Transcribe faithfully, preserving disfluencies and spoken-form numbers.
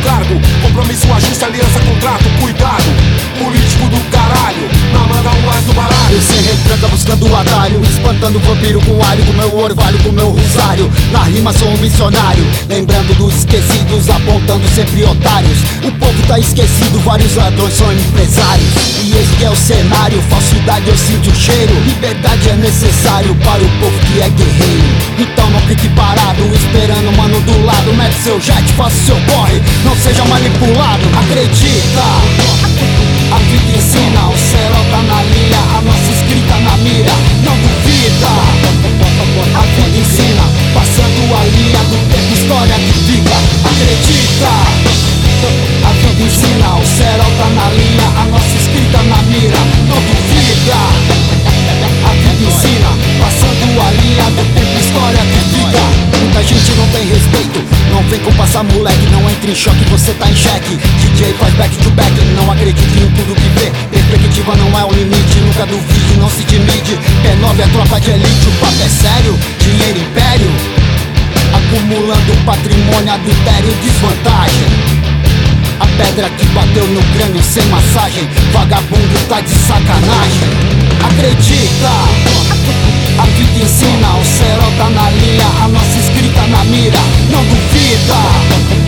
cargo. Compromisso, ajuste, aliança, contrato, cuidado. Político do caralho, na manda um mais do baralho. Eu sem retranca buscando o atalho, espantando o vampiro com alho, com meu orvalho, com meu rosário. Na rima sou um missionário, lembrando dos esquecidos, apontando sempre otários. O povo tá esquecido, vários ladrões são empresários. E esse que é o cenário, falsidade eu sinto o cheiro. Liberdade é necessário para o povo que é guerreiro. Então não fique parado, esperando o mano do lado. Mete seu jet, faça seu corre, não seja manipulado. Acredita, a vida ensina, o céu tá na linha, a nossa escrita na mira. Não duvida, a vida ensina, passando a linha do tempo, história que fica. Acredita, a vida ensina, o céu tá na linha, a nossa escrita na mira. Não duvida, a vida ensina, passando a linha do tempo, história que fica. Muita gente não tem respeito, não vem com passar moleque, não entre em choque, você tá em xeque. D J faz back to back, não acredite em tudo que vê. Perspectiva não é o limite, nunca duvide, não se timide. P nove é tropa de elite, o papo é sério, dinheiro império. Acumulando patrimônio, adultério, desvantagem. A pedra que bateu no crânio sem massagem, vagabundo tá de sacanagem. Acredita, a vida ensina, o céu tá na linha, a nossa escrita na mira. Não duvida,